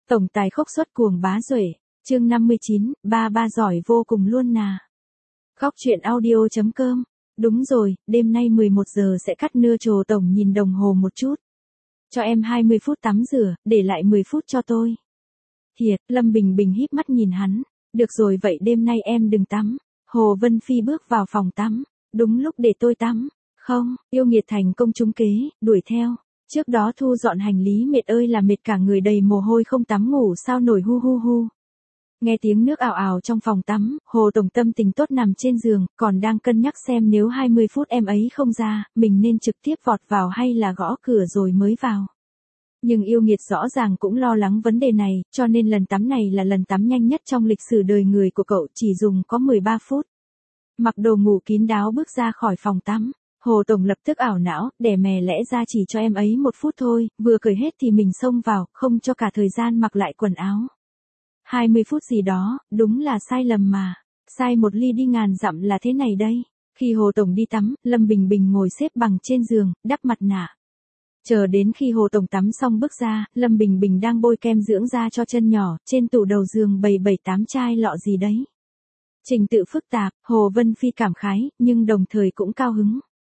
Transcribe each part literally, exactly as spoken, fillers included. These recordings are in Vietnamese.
Tổng tài khốc xuất cuồng bá duệ, chương năm mươi chín, ba ba giỏi vô cùng luôn nà. Góc truyện audio chấm com. Đúng rồi, đêm nay mười một giờ sẽ cắt nưa trồ. Tổng nhìn đồng hồ một chút. Cho em hai mươi phút tắm rửa, để lại mười phút cho tôi. Thiệt, Lâm Bình Bình híp mắt nhìn hắn. Được rồi, vậy đêm nay em đừng tắm. Hồ Vân Phi bước vào phòng tắm. Đúng lúc để tôi tắm. Không, yêu nghiệt thành công trúng kế, đuổi theo. Trước đó thu dọn hành lý mệt ơi là mệt, cả người đầy mồ hôi, không tắm ngủ sao nổi, hu hu hu. Nghe tiếng nước ào ào trong phòng tắm, Hồ Tổng tâm tình tốt nằm trên giường, còn đang cân nhắc xem nếu hai mươi phút em ấy không ra, mình nên trực tiếp vọt vào hay là gõ cửa rồi mới vào. Nhưng yêu nghiệt rõ ràng cũng lo lắng vấn đề này, cho nên lần tắm này là lần tắm nhanh nhất trong lịch sử đời người của cậu, chỉ dùng có mười ba phút. Mặc đồ ngủ kín đáo bước ra khỏi phòng tắm. Hồ Tổng lập tức ảo não, đẻ mè lẽ ra chỉ cho em ấy một phút thôi, vừa cởi hết thì mình xông vào, không cho cả thời gian mặc lại quần áo. hai mươi phút gì đó, đúng là sai lầm mà. Sai một ly đi ngàn dặm là thế này đây. Khi Hồ Tổng đi tắm, Lâm Bình Bình ngồi xếp bằng trên giường, đắp mặt nạ. Chờ đến khi Hồ Tổng tắm xong bước ra, Lâm Bình Bình đang bôi kem dưỡng da cho chân nhỏ, trên tủ đầu giường bày bảy tám chai lọ gì đấy. Trình tự phức tạp, Hồ Vân Phi cảm khái, nhưng đồng thời cũng cao hứng.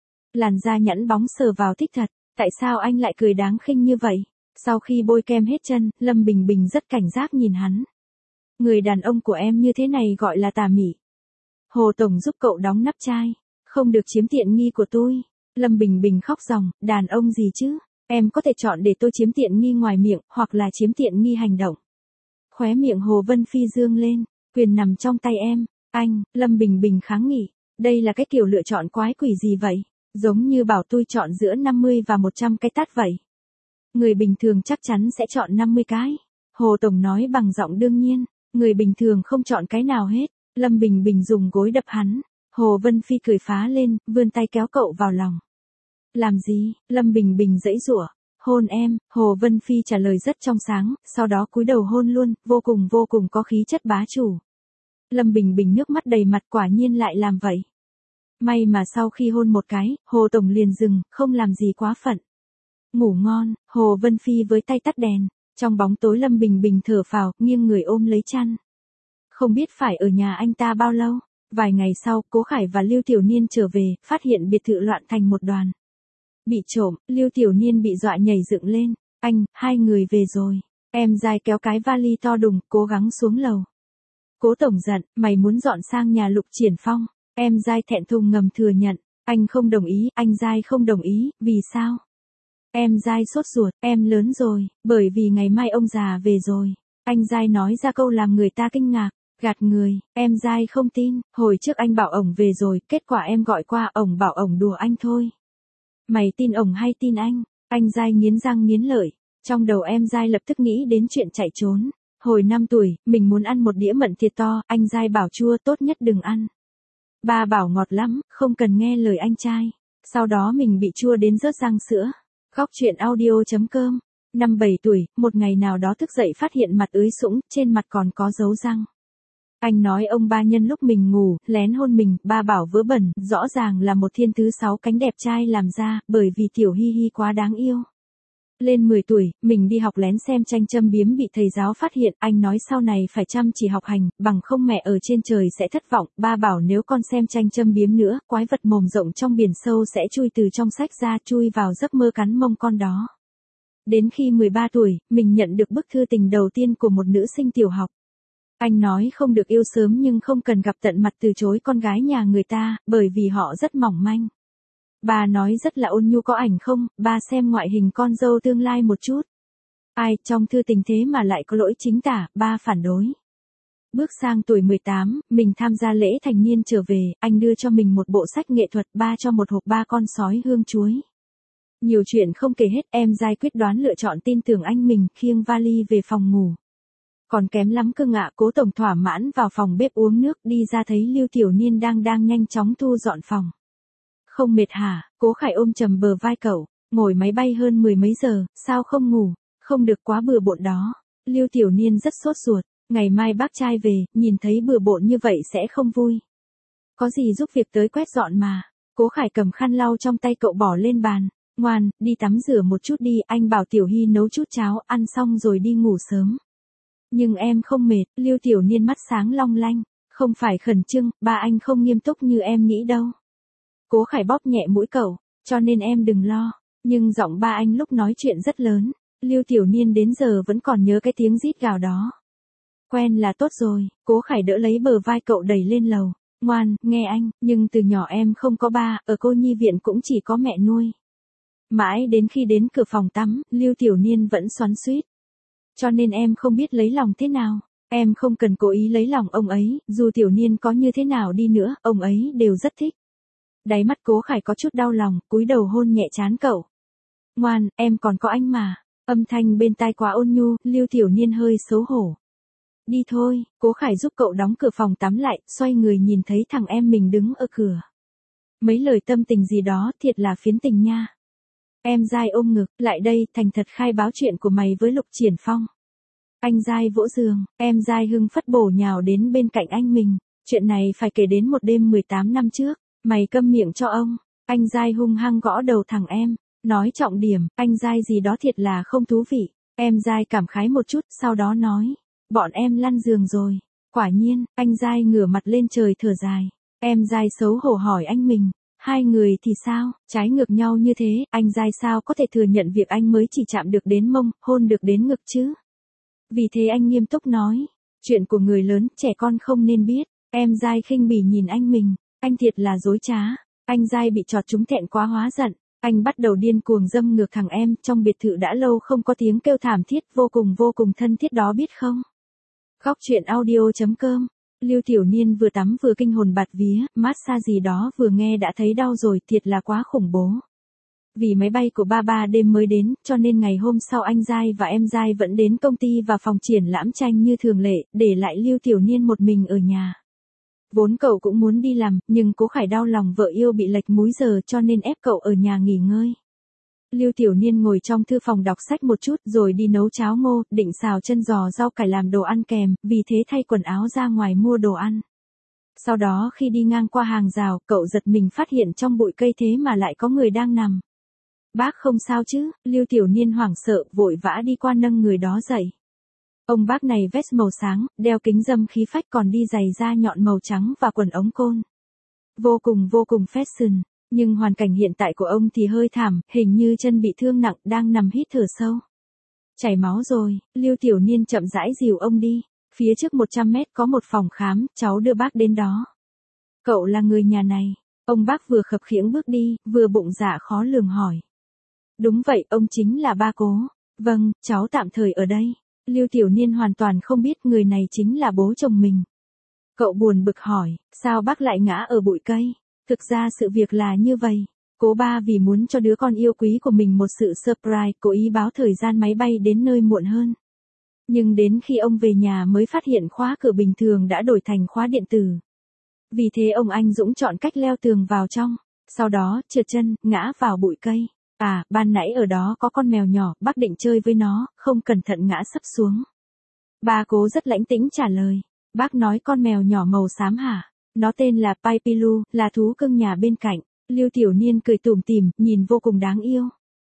Làn da nhẵn bóng sờ vào thích thật, tại sao anh lại cười đáng khinh như vậy? Sau khi bôi kem hết chân, Lâm Bình Bình rất cảnh giác nhìn hắn. Người đàn ông của em như thế này gọi là tà mị. Hồ Tổng giúp cậu đóng nắp chai, không được chiếm tiện nghi của tôi. Lâm Bình Bình khóc ròng, đàn ông gì chứ? Em có thể chọn để tôi chiếm tiện nghi ngoài miệng, hoặc là chiếm tiện nghi hành động. Khóe miệng Hồ Vân Phi dương lên, quyền nằm trong tay em. Anh, Lâm Bình Bình kháng nghị, đây là cái kiểu lựa chọn quái quỷ gì vậy? Giống như bảo tôi chọn giữa năm mươi và một trăm cái tát vậy. Người bình thường chắc chắn sẽ chọn năm mươi cái. Hồ Tổng nói bằng giọng đương nhiên, người bình thường không chọn cái nào hết. Lâm Bình Bình dùng gối đập hắn. Hồ Vân Phi cười phá lên, vươn tay kéo cậu vào lòng. Làm gì? Lâm Bình Bình giãy giụa. Hôn em. Hồ Vân Phi trả lời rất trong sáng, sau đó cúi đầu hôn luôn, vô cùng vô cùng có khí chất bá chủ. Lâm Bình Bình nước mắt đầy mặt, quả nhiên lại làm vậy. May mà sau khi hôn một cái, Hồ Tổng liền dừng, không làm gì quá phận. Ngủ ngon. Hồ Vân Phi với tay tắt đèn. Trong bóng tối Lâm Bình Bình thở phào, nghiêng người ôm lấy chăn. Không biết phải ở nhà anh ta bao lâu. Vài ngày sau, Cố Khải và Lưu Tiểu Niên trở về, phát hiện biệt thự loạn thành một đoàn. Bị trộm, Lưu Tiểu Niên bị dọa nhảy dựng lên. Anh, hai người về rồi. Em dai kéo cái vali to đùng, cố gắng xuống lầu. Cố Tổng giận, mày muốn dọn sang nhà Lục Triển Phong. Em dai thẹn thùng ngầm thừa nhận. Anh không đồng ý, anh dai không đồng ý, vì sao? Em dai sốt ruột, em lớn rồi, bởi vì ngày mai ông già về rồi. Anh dai nói ra câu làm người ta kinh ngạc, gạt người, em dai không tin, hồi trước anh bảo ổng về rồi, kết quả em gọi qua, ổng bảo ổng đùa anh thôi. Mày tin ổng hay tin anh? Anh dai nghiến răng nghiến lợi, trong đầu em dai lập tức nghĩ đến chuyện chạy trốn. Hồi năm tuổi, mình muốn ăn một đĩa mận thịt to, anh dai bảo chua, tốt nhất đừng ăn. Ba bảo ngọt lắm, không cần nghe lời anh trai. Sau đó mình bị chua đến rớt răng sữa. Góc truyện audio chấm com. Năm bảy tuổi, một ngày nào đó thức dậy phát hiện mặt ưới sũng, trên mặt còn có dấu răng. Anh nói ông ba nhân lúc mình ngủ, lén hôn mình, ba bảo vớ bẩn, rõ ràng là một thiên thứ sáu cánh đẹp trai làm ra, bởi vì tiểu hi hi quá đáng yêu. Lên mười tuổi, mình đi học lén xem tranh châm biếm bị thầy giáo phát hiện, anh nói sau này phải chăm chỉ học hành, bằng không mẹ ở trên trời sẽ thất vọng, ba bảo nếu con xem tranh châm biếm nữa, quái vật mồm rộng trong biển sâu sẽ chui từ trong sách ra, chui vào giấc mơ cắn mông con đó. Đến khi mười ba tuổi, mình nhận được bức thư tình đầu tiên của một nữ sinh tiểu học. Anh nói không được yêu sớm nhưng không cần gặp tận mặt từ chối con gái nhà người ta, bởi vì họ rất mỏng manh. Bà nói rất là ôn nhu, có ảnh không, ba xem ngoại hình con dâu tương lai một chút. Ai, trong thư tình thế mà lại có lỗi chính tả, ba phản đối. Bước sang tuổi mười tám, mình tham gia lễ thành niên trở về, anh đưa cho mình một bộ sách nghệ thuật, ba cho một hộp ba con sói hương chuối. Nhiều chuyện không kể hết, em dai quyết đoán lựa chọn tin tưởng anh mình, khiêng vali về phòng ngủ. Còn kém lắm cơ ngạ. Cố Tổng thỏa mãn vào phòng bếp uống nước, đi ra thấy Lưu Tiểu Niên đang đang nhanh chóng thu dọn phòng. Không mệt hả? Cố Khải ôm chầm bờ vai cậu, ngồi máy bay hơn mười mấy giờ, sao không ngủ? Không được quá bừa bộn đó. Lưu Tiểu Niên rất sốt ruột, ngày mai bác trai về, nhìn thấy bừa bộn như vậy sẽ không vui. Có gì giúp việc tới quét dọn mà. Cố Khải cầm khăn lau trong tay cậu bỏ lên bàn. Ngoan, đi tắm rửa một chút đi, anh bảo Tiểu Hy nấu chút cháo, ăn xong rồi đi ngủ sớm. Nhưng em không mệt, Lưu Tiểu Niên mắt sáng long lanh. Không phải khẩn trương, ba anh không nghiêm túc như em nghĩ đâu. Cố Khải bóp nhẹ mũi cậu, cho nên em đừng lo. Nhưng giọng ba anh lúc nói chuyện rất lớn. Lưu Tiểu Niên đến giờ vẫn còn nhớ cái tiếng rít gào đó. Quen là tốt rồi, Cố Khải đỡ lấy bờ vai cậu đẩy lên lầu. Ngoan, nghe anh, nhưng từ nhỏ em không có ba, ở cô nhi viện cũng chỉ có mẹ nuôi. Mãi đến khi đến cửa phòng tắm, Lưu Tiểu Niên vẫn xoắn xuýt. Cho nên em không biết lấy lòng thế nào. Em không cần cố ý lấy lòng ông ấy, dù Tiểu Niên có như thế nào đi nữa, ông ấy đều rất thích. Đáy mắt Cố Khải có chút đau lòng, cúi đầu hôn nhẹ trán cậu. Ngoan, em còn có anh mà. Âm thanh bên tai quá ôn nhu, Lưu Tiểu Niên hơi xấu hổ. Đi thôi, Cố Khải giúp cậu đóng cửa phòng tắm lại, xoay người nhìn thấy thằng em mình đứng ở cửa. Mấy lời tâm tình gì đó thiệt là phiến tình nha. Em dai ôm ngực, lại đây, thành thật khai báo chuyện của mày với Lục Triển Phong. Anh dai vỗ giường, em dai hưng phất bổ nhào đến bên cạnh anh mình. Chuyện này phải kể đến một đêm mười tám năm trước, mày câm miệng cho ông. Anh dai hung hăng gõ đầu thằng em, nói trọng điểm, anh dai gì đó thiệt là không thú vị. Em dai cảm khái một chút, sau đó nói, bọn em lăn giường rồi. Quả nhiên, anh dai ngửa mặt lên trời thở dài. Em dai xấu hổ hỏi anh mình, hai người thì sao, trái ngược nhau như thế, anh dai sao có thể thừa nhận việc anh mới chỉ chạm được đến mông, hôn được đến ngực chứ? Vì thế anh nghiêm túc nói, chuyện của người lớn, trẻ con không nên biết. Em dai khinh bỉ nhìn anh mình, anh thiệt là dối trá. Anh dai bị chọt trúng thẹn quá hóa giận, anh bắt đầu điên cuồng dâm ngược thằng em, trong biệt thự đã lâu không có tiếng kêu thảm thiết, vô cùng vô cùng thân thiết đó biết không? Khóc chuyện audio chấm com. Lưu Tiểu Niên vừa tắm vừa kinh hồn bạt vía, massage gì đó vừa nghe đã thấy đau rồi, thiệt là quá khủng bố. Vì máy bay của ba ba đêm mới đến, cho nên ngày hôm sau anh Giai và em Giai vẫn đến công ty và phòng triển lãm tranh như thường lệ, để lại Lưu Tiểu Niên một mình ở nhà. Vốn cậu cũng muốn đi làm, nhưng Cố Khải đau lòng vợ yêu bị lệch múi giờ cho nên ép cậu ở nhà nghỉ ngơi. Lưu Tiểu Niên ngồi trong thư phòng đọc sách một chút rồi đi nấu cháo ngô, định xào chân giò rau cải làm đồ ăn kèm, vì thế thay quần áo ra ngoài mua đồ ăn. Sau đó khi đi ngang qua hàng rào, cậu giật mình phát hiện trong bụi cây thế mà lại có người đang nằm. Bác không sao chứ? Lưu Tiểu Niên hoảng sợ, vội vã đi qua nâng người đó dậy. Ông bác này vest màu sáng, đeo kính râm khí phách còn đi giày da nhọn màu trắng và quần ống côn. Vô cùng vô cùng fashion, nhưng hoàn cảnh hiện tại của ông thì hơi thảm, hình như chân bị thương nặng, đang nằm hít thở sâu. Chảy máu rồi, Lưu Tiểu Niên chậm rãi dìu ông đi. Phía trước một trăm mét có một phòng khám, cháu đưa bác đến đó. Cậu là người nhà này. Ông bác vừa khập khiễng bước đi, vừa bụng dạ khó lường hỏi. Đúng vậy, ông chính là ba Cố. Vâng, cháu tạm thời ở đây. Lưu Tiểu Niên hoàn toàn không biết người này chính là bố chồng mình. Cậu buồn bực hỏi, sao bác lại ngã ở bụi cây? Thực ra sự việc là như vậy. Cố ba vì muốn cho đứa con yêu quý của mình một sự surprise, cố ý báo thời gian máy bay đến nơi muộn hơn. Nhưng đến khi ông về nhà mới phát hiện khóa cửa bình thường đã đổi thành khóa điện tử. Vì thế ông anh Dũng chọn cách leo tường vào trong, sau đó trượt chân, ngã vào bụi cây. À, ban nãy ở đó có con mèo nhỏ, bác định chơi với nó, không cẩn thận ngã sấp xuống. Ba Cố rất lãnh tĩnh trả lời. Bác nói con mèo nhỏ màu xám hả? Nó tên là Pai Pilu, là thú cưng nhà bên cạnh. Lưu Tiểu Niên cười tủm tỉm, nhìn vô cùng đáng yêu.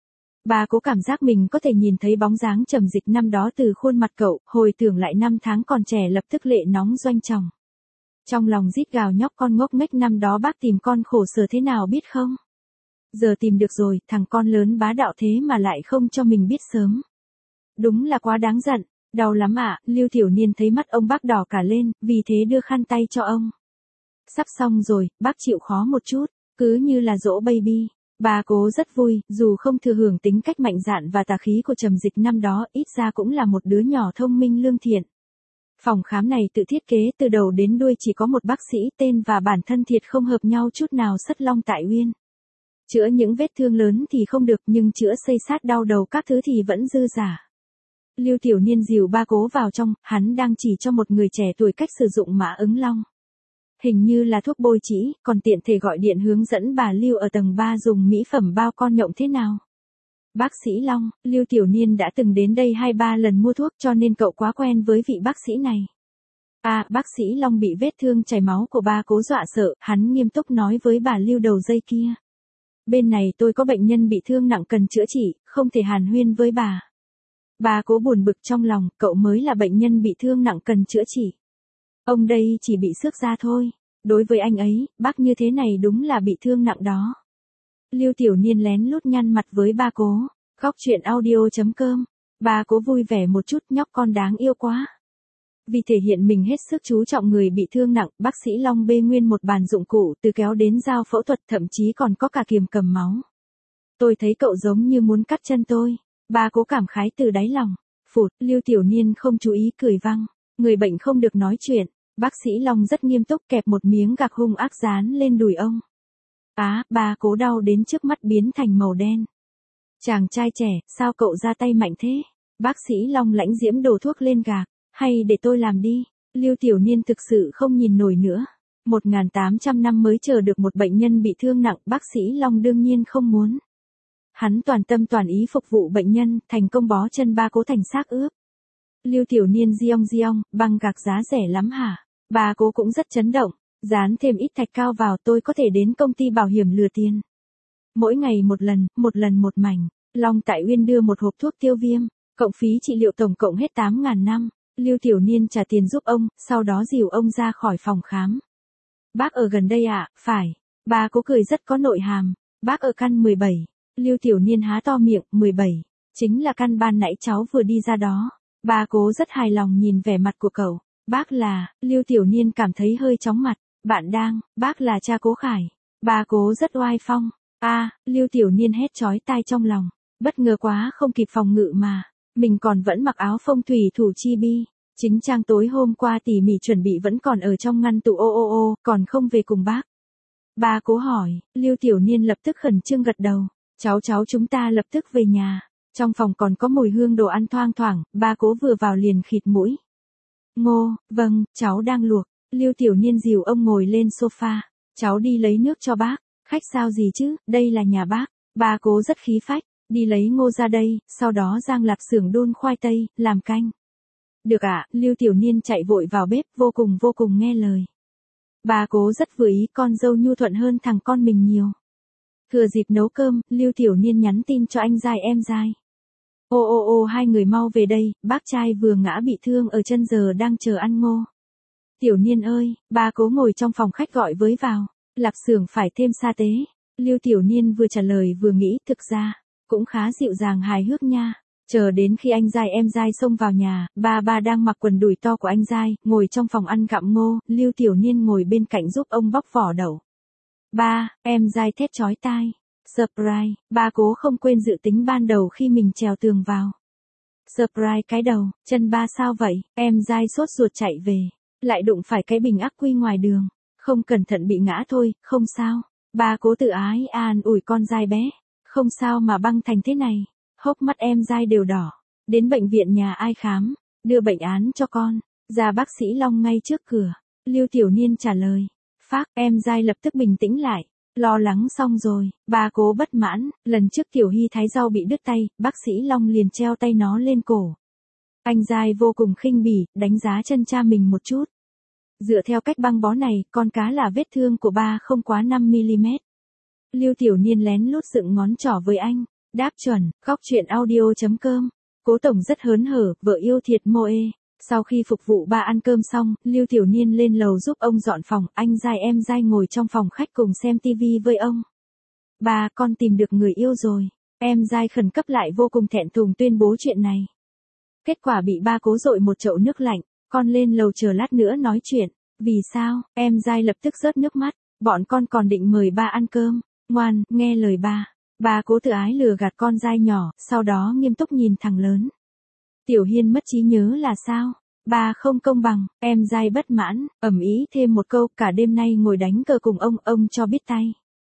Ba Cố cảm giác mình có thể nhìn thấy bóng dáng trầm dịch năm đó từ khuôn mặt cậu, hồi tưởng lại năm tháng còn trẻ lập tức lệ nóng doanh tròng. Trong lòng rít gào nhóc con ngốc nghếch năm đó bác tìm con khổ sở thế nào biết không? Giờ tìm được rồi, thằng con lớn bá đạo thế mà lại không cho mình biết sớm. Đúng là quá đáng giận, đau lắm ạ, à, Lưu Tiểu Niên thấy mắt ông bác đỏ cả lên, vì thế đưa khăn tay cho ông. Sắp xong rồi, bác chịu khó một chút, cứ như là dỗ baby. Ba Cố rất vui, dù không thừa hưởng tính cách mạnh dạn và tà khí của trầm dịch năm đó, ít ra cũng là một đứa nhỏ thông minh lương thiện. Phòng khám này tự thiết kế từ đầu đến đuôi chỉ có một bác sĩ tên và bản thân thiệt không hợp nhau chút nào Sất Long Tại Uyên. Chữa những vết thương lớn thì không được nhưng chữa xây sát đau đầu các thứ thì vẫn dư giả. Lưu Tiểu Niên dìu ba Cố vào trong, hắn đang chỉ cho một người trẻ tuổi cách sử dụng mã ứng long. Hình như là thuốc bôi trĩ, còn tiện thể gọi điện hướng dẫn bà Lưu ở tầng ba dùng mỹ phẩm bao con nhộng thế nào. Bác sĩ Long, Lưu Tiểu Niên đã từng đến đây hai ba lần mua thuốc cho nên cậu quá quen với vị bác sĩ này. À, bác sĩ Long bị vết thương chảy máu của ba Cố dọa sợ, hắn nghiêm túc nói với bà Lưu đầu dây kia. Bên này tôi có bệnh nhân bị thương nặng cần chữa trị, không thể hàn huyên với bà. Ba Cố buồn bực trong lòng, cậu mới là bệnh nhân bị thương nặng cần chữa trị. Ông đây chỉ bị xước da thôi. Đối với anh ấy, bác như thế này đúng là bị thương nặng đó. Lưu Tiểu Niên lén lút nhăn mặt với ba Cố. Góc chuyện audio.com. Ba Cố vui vẻ một chút, nhóc con đáng yêu quá. Vì thể hiện mình hết sức chú trọng người bị thương nặng, bác sĩ Long bê nguyên một bàn dụng cụ từ kéo đến dao phẫu thuật, thậm chí còn có cả kiềm cầm máu. Tôi thấy cậu giống như muốn cắt chân tôi. Ba Cố cảm khái từ đáy lòng. Phụt, Lưu Tiểu Niên không chú ý cười vang. Người bệnh không được nói chuyện. Bác sĩ Long rất nghiêm túc kẹp một miếng gạc hung ác dán lên đùi ông. Á, ba Cố đau đến trước mắt biến thành màu đen. Chàng trai trẻ, sao cậu ra tay mạnh thế? Bác sĩ Long lãnh diễm đổ thuốc lên gạc. Hay để tôi làm đi. Lưu Tiểu Niên thực sự không nhìn nổi nữa. một nghìn tám trăm năm mới chờ được một bệnh nhân bị thương nặng, bác sĩ Long đương nhiên không muốn. Hắn toàn tâm toàn ý phục vụ bệnh nhân, thành công bó chân ba Cố thành xác ướp. Lưu Tiểu Niên giong giong, băng gạc giá rẻ lắm hả? Ba Cố cũng rất chấn động, dán thêm ít thạch cao vào, tôi có thể đến công ty bảo hiểm lừa tiền. Mỗi ngày một lần, một lần một mảnh. Long Tại Uyên đưa một hộp thuốc tiêu viêm, cộng phí trị liệu tổng cộng hết tám nghìn năm. Lưu Tiểu Niên trả tiền giúp ông, sau đó dìu ông ra khỏi phòng khám. Bác ở gần đây ạ, à? Phải. Ba Cố cười rất có nội hàm. Bác ở căn mười bảy. Lưu Tiểu Niên há to miệng, mười bảy. Chính là căn ban nãy cháu vừa đi ra đó. Ba Cố rất hài lòng nhìn vẻ mặt của cậu. Bác là, Lưu Tiểu Niên cảm thấy hơi chóng mặt. Bạn đang, bác là cha Cố Khải. Ba Cố rất oai phong. A, à, Lưu Tiểu Niên hét chói tai trong lòng. Bất ngờ quá, không kịp phòng ngự mà. Mình còn vẫn mặc áo phong thủy thủ chi bi. Chính trang tối hôm qua tỉ mỉ chuẩn bị vẫn còn ở trong ngăn tủ, ô ô ô, còn không về cùng bác. Ba Cố hỏi, Lưu Tiểu Niên lập tức khẩn trương gật đầu. Cháu cháu chúng ta lập tức về nhà. Trong phòng còn có mùi hương đồ ăn thoang thoảng, ba Cố vừa vào liền khịt mũi. Ngô, vâng, cháu đang luộc. Lưu Tiểu Niên dìu ông ngồi lên sofa. Cháu đi lấy nước cho bác. Khách sao gì chứ, đây là nhà bác. Ba Cố rất khí phách. Đi lấy ngô ra đây, sau đó Giang Lạp xưởng đun khoai tây, làm canh. Được ạ, à, Lưu Tiểu Niên chạy vội vào bếp, vô cùng vô cùng nghe lời. Ba Cố rất vừa ý, con dâu nhu thuận hơn thằng con mình nhiều. Thừa dịp nấu cơm, Lưu Tiểu Niên nhắn tin cho anh giai em giai. Ô ô ô hai người mau về đây, bác trai vừa ngã bị thương ở chân giờ đang chờ ăn ngô. Tiểu Niên ơi, ba Cố ngồi trong phòng khách gọi với vào. Lạp xưởng phải thêm sa tế. Lưu Tiểu Niên vừa trả lời vừa nghĩ, thực ra cũng khá dịu dàng hài hước nha. Chờ đến khi anh giai em giai xông vào nhà, ba ba đang mặc quần đùi to của anh giai, ngồi trong phòng ăn gặm ngô, Lưu Tiểu Niên ngồi bên cạnh giúp ông bóc vỏ đậu. Ba, em giai thét chói tai. Surprise, ba Cố không quên dự tính ban đầu khi mình trèo tường vào. Surprise cái đầu, chân ba sao vậy, em giai sốt ruột chạy về, lại đụng phải cái bình ắc quy ngoài đường. Không cẩn thận bị ngã thôi, không sao. Ba Cố tự ái an ủi con giai bé. Không sao mà băng thành thế này. Hốc mắt em giai đều đỏ. Đến bệnh viện nhà ai khám, đưa bệnh án cho con. Ra bác sĩ Long ngay trước cửa. Lưu Tiểu Niên trả lời. Phác, em giai lập tức bình tĩnh lại. Lo lắng xong rồi, ba Cố bất mãn, lần trước Tiểu Hy thái rau bị đứt tay, bác sĩ Long liền treo tay nó lên cổ. Anh giai vô cùng khinh bỉ, đánh giá chân cha mình một chút. Dựa theo cách băng bó này, con cá là vết thương của ba không quá năm mi li mét. Lưu Tiểu Niên lén lút dựng ngón trỏ với anh. Đáp chuẩn, góc chuyện audio.com. Cố Tổng rất hớn hở, vợ yêu thiệt Moe. Sau khi phục vụ ba ăn cơm xong, Lưu Tiểu Niên lên lầu giúp ông dọn phòng, anh giai em giai ngồi trong phòng khách cùng xem tivi với ông. Ba, con tìm được người yêu rồi. Em giai khẩn cấp lại vô cùng thẹn thùng tuyên bố chuyện này. Kết quả bị ba Cố dội một chậu nước lạnh, con lên lầu chờ lát nữa nói chuyện. Vì sao? Em giai lập tức rớt nước mắt, bọn con còn định mời ba ăn cơm. Ngoan, nghe lời ba. Ba Cố tự ái lừa gạt con giai nhỏ, sau đó nghiêm túc nhìn thằng lớn. Tiểu Hiên mất trí nhớ là sao? Ba không công bằng, em giai bất mãn, ầm ĩ thêm một câu, cả đêm nay ngồi đánh cờ cùng ông, ông cho biết tay.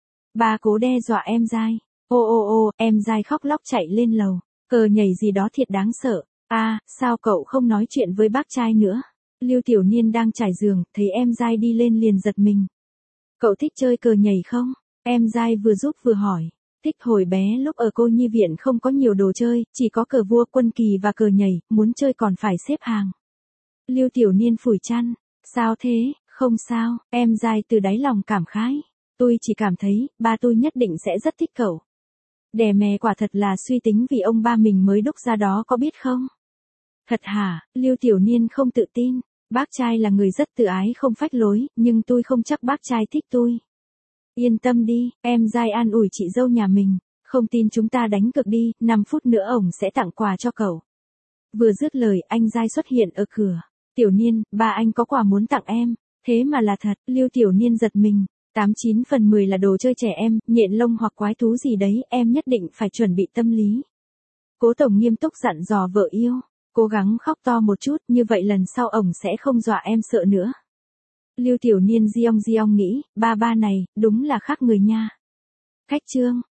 Ba Cố đe dọa em giai. Ô ô ô, em giai khóc lóc chạy lên lầu. Cờ nhảy gì đó thiệt đáng sợ. A, à, sao cậu không nói chuyện với bác trai nữa? Lưu Tiểu Niên đang trải giường, thấy em giai đi lên liền giật mình. Cậu thích chơi cờ nhảy không? Em giai vừa giúp vừa hỏi. Thích, hồi bé lúc ở cô nhi viện không có nhiều đồ chơi, chỉ có cờ vua, quân kỳ và cờ nhảy, muốn chơi còn phải xếp hàng. Lưu Tiểu Niên phủi chăn. Sao thế? Không sao, em giai từ đáy lòng cảm khái. Tôi chỉ cảm thấy, ba tôi nhất định sẽ rất thích cậu. Đẻ mè quả thật là suy tính vì ông ba mình mới đúc ra đó có biết không? Thật hả? Lưu Tiểu Niên không tự tin. Bác trai là người rất tự ái không phách lối, nhưng tôi không chắc bác trai thích tôi. Yên tâm đi, em dai an ủi chị dâu nhà mình. Không tin chúng ta đánh cược đi, năm phút nữa ổng sẽ tặng quà cho cậu. Vừa dứt lời, anh dai xuất hiện ở cửa. Tiểu Niên, ba anh có quà muốn tặng em. Thế mà là thật, Lưu Tiểu Niên giật mình. Tám chín phần mười là đồ chơi trẻ em, nhện lông hoặc quái thú gì đấy, em nhất định phải chuẩn bị tâm lý. Cố Tổng nghiêm túc dặn dò vợ yêu. Cố gắng khóc to một chút, như vậy lần sau ổng sẽ không dọa em sợ nữa. Lưu Tiểu Niên giong giong nghĩ, ba ba này, đúng là khác người nha. Khách trương.